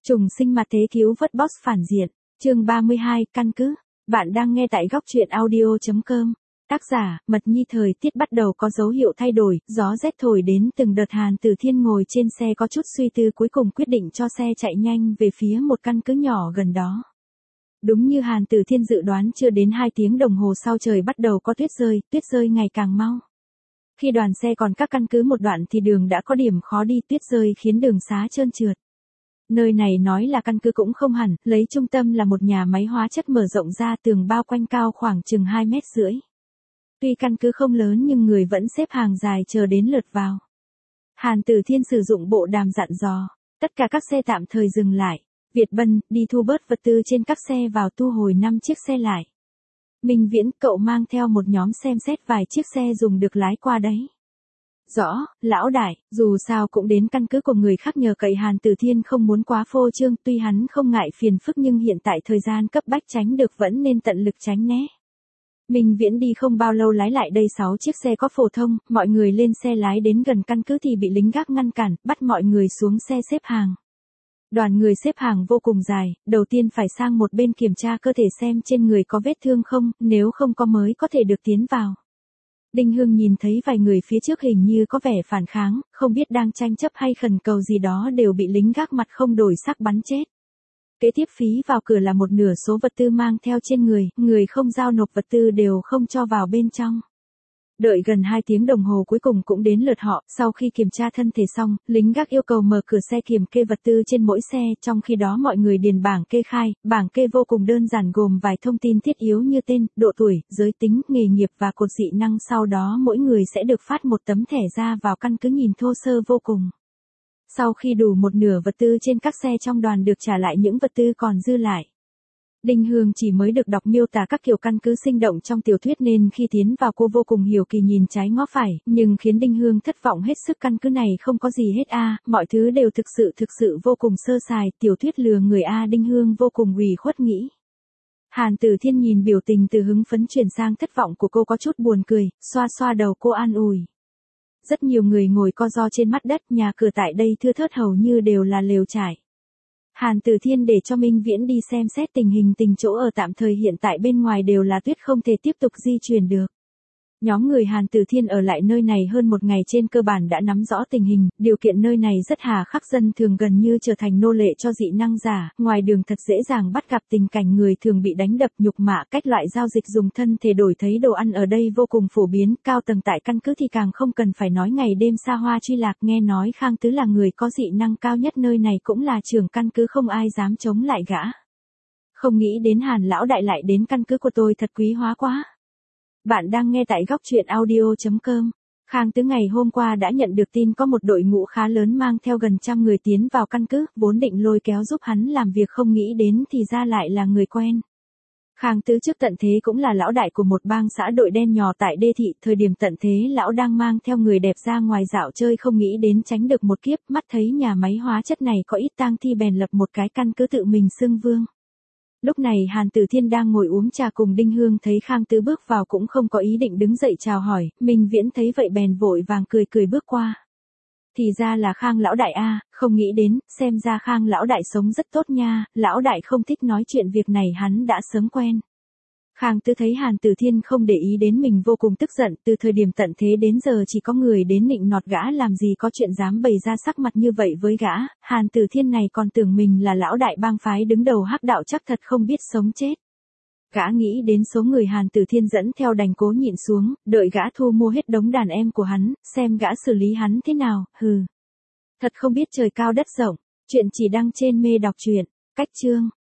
Trùng sinh mặt thế cứu vớt boss phản diện. Chương 32, căn cứ. Bạn đang nghe tại góc truyện audio.com. Tác giả, Mật Nhi. Thời tiết bắt đầu có dấu hiệu thay đổi, gió rét thổi đến từng đợt. Hàn Tử Thiên ngồi trên xe có chút suy tư, cuối cùng quyết định cho xe chạy nhanh về phía một căn cứ nhỏ gần đó. Đúng như Hàn Tử Thiên dự đoán, chưa đến 2 tiếng đồng hồ sau trời bắt đầu có tuyết rơi ngày càng mau. Khi đoàn xe còn cách căn cứ một đoạn thì đường đã có điểm khó đi, tuyết rơi khiến đường xá trơn trượt. Nơi này nói là căn cứ cũng không hẳn, lấy trung tâm là một nhà máy hóa chất mở rộng ra, tường bao quanh cao khoảng chừng 2,5 mét. Tuy căn cứ không lớn nhưng người vẫn xếp hàng dài chờ đến lượt vào. Hàn Tử Thiên sử dụng bộ đàm dặn dò, tất cả các xe tạm thời dừng lại. Việt Bân, đi thu bớt vật tư trên các xe vào, thu hồi 5 chiếc xe lại. Minh Viễn, cậu mang theo một nhóm xem xét vài chiếc xe dùng được lái qua đấy. Rõ, lão đại, dù sao cũng đến căn cứ của người khác nhờ cậy. Hàn Tử Thiên không muốn quá phô trương, tuy hắn không ngại phiền phức nhưng hiện tại thời gian cấp bách tránh được vẫn nên tận lực tránh né. Minh Viễn đi không bao lâu lái lại đây 6 chiếc xe có phổ thông, mọi người lên xe lái đến gần căn cứ thì bị lính gác ngăn cản, bắt mọi người xuống xe xếp hàng. Đoàn người xếp hàng vô cùng dài, đầu tiên phải sang một bên kiểm tra cơ thể xem trên người có vết thương không, nếu không có mới có thể được tiến vào. Đinh Hương nhìn thấy vài người phía trước hình như có vẻ phản kháng, không biết đang tranh chấp hay khẩn cầu gì đó, đều bị lính gác mặt không đổi sắc bắn chết. Kế tiếp phí vào cửa là một nửa số vật tư mang theo trên người, người không giao nộp vật tư đều không cho vào bên trong. Đợi gần 2 tiếng đồng hồ cuối cùng cũng đến lượt họ, sau khi kiểm tra thân thể xong, lính gác yêu cầu mở cửa xe kiểm kê vật tư trên mỗi xe, trong khi đó mọi người điền bảng kê khai, bảng kê vô cùng đơn giản gồm vài thông tin thiết yếu như tên, độ tuổi, giới tính, nghề nghiệp và cột dị năng, sau đó mỗi người sẽ được phát một tấm thẻ ra vào căn cứ nhìn thô sơ vô cùng. Sau khi đủ một nửa vật tư trên các xe trong đoàn được trả lại những vật tư còn dư lại. Đinh Hương chỉ mới được đọc miêu tả các kiểu căn cứ sinh động trong tiểu thuyết nên khi tiến vào cô vô cùng hiểu kỳ, nhìn trái ngó phải, nhưng khiến Đinh Hương thất vọng hết sức. Căn cứ này không có gì hết mọi thứ đều thực sự vô cùng sơ sài, tiểu thuyết lừa người Đinh Hương vô cùng ủy khuất nghĩ. Hàn Tử Thiên nhìn biểu tình từ hứng phấn chuyển sang thất vọng của cô có chút buồn cười, xoa đầu cô an ủi. Rất nhiều người ngồi co ro trên mặt đất, nhà cửa tại đây thưa thớt hầu như đều là lều trải. Hàn Tử Thiên để cho Minh Viễn đi xem xét tình hình, chỗ ở tạm thời hiện tại bên ngoài đều là tuyết, không thể tiếp tục di chuyển được. Nhóm người Hàn Tử Thiên ở lại nơi này hơn một ngày, trên cơ bản đã nắm rõ tình hình, điều kiện nơi này rất hà khắc, dân thường gần như trở thành nô lệ cho dị năng giả, ngoài đường thật dễ dàng bắt gặp tình cảnh người thường bị đánh đập nhục mạ, cách loại giao dịch dùng thân thể đổi thấy đồ ăn ở đây vô cùng phổ biến, cao tầng tại căn cứ thì càng không cần phải nói, ngày đêm xa hoa truy lạc. Nghe nói Khang Tứ là người có dị năng cao nhất nơi này, cũng là trưởng căn cứ, không ai dám chống lại gã. Không nghĩ đến Hàn lão đại lại đến căn cứ của tôi, thật quý hóa quá. Bạn đang nghe tại góc truyện audio.com. Khang Tứ ngày hôm qua đã nhận được tin có một đội ngũ khá lớn mang theo gần 100 người tiến vào căn cứ, vốn định lôi kéo giúp hắn làm việc, không nghĩ đến thì ra lại là người quen. Khang Tứ trước tận thế cũng là lão đại của một bang xã đội đen nhỏ tại đê thị, thời điểm tận thế lão đang mang theo người đẹp ra ngoài dạo chơi, không nghĩ đến tránh được một kiếp, mắt thấy nhà máy hóa chất này có ít tang thi bèn lập một cái căn cứ tự mình xưng vương. Lúc này Hàn Tử Thiên đang ngồi uống trà cùng Đinh Hương, thấy Khang Tứ bước vào cũng không có ý định đứng dậy chào hỏi, Minh Viễn thấy vậy bèn vội vàng cười bước qua. Thì ra là Khang lão đại không nghĩ đến, xem ra Khang lão đại sống rất tốt nha, lão đại không thích nói chuyện, việc này hắn đã sớm quen. Khang Tứ thấy Hàn Tử Thiên không để ý đến mình vô cùng tức giận, từ thời điểm tận thế đến giờ chỉ có người đến nịnh nọt gã, làm gì có chuyện dám bày ra sắc mặt như vậy với gã. Hàn Tử Thiên này còn tưởng mình là lão đại bang phái đứng đầu hắc đạo, chắc thật không biết sống chết. Gã nghĩ đến số người Hàn Tử Thiên dẫn theo đành cố nhịn xuống, đợi gã thu mua hết đống đàn em của hắn, xem gã xử lý hắn thế nào. Thật không biết trời cao đất rộng. Chuyện chỉ đăng trên Mê Đọc Truyện. Cách chương.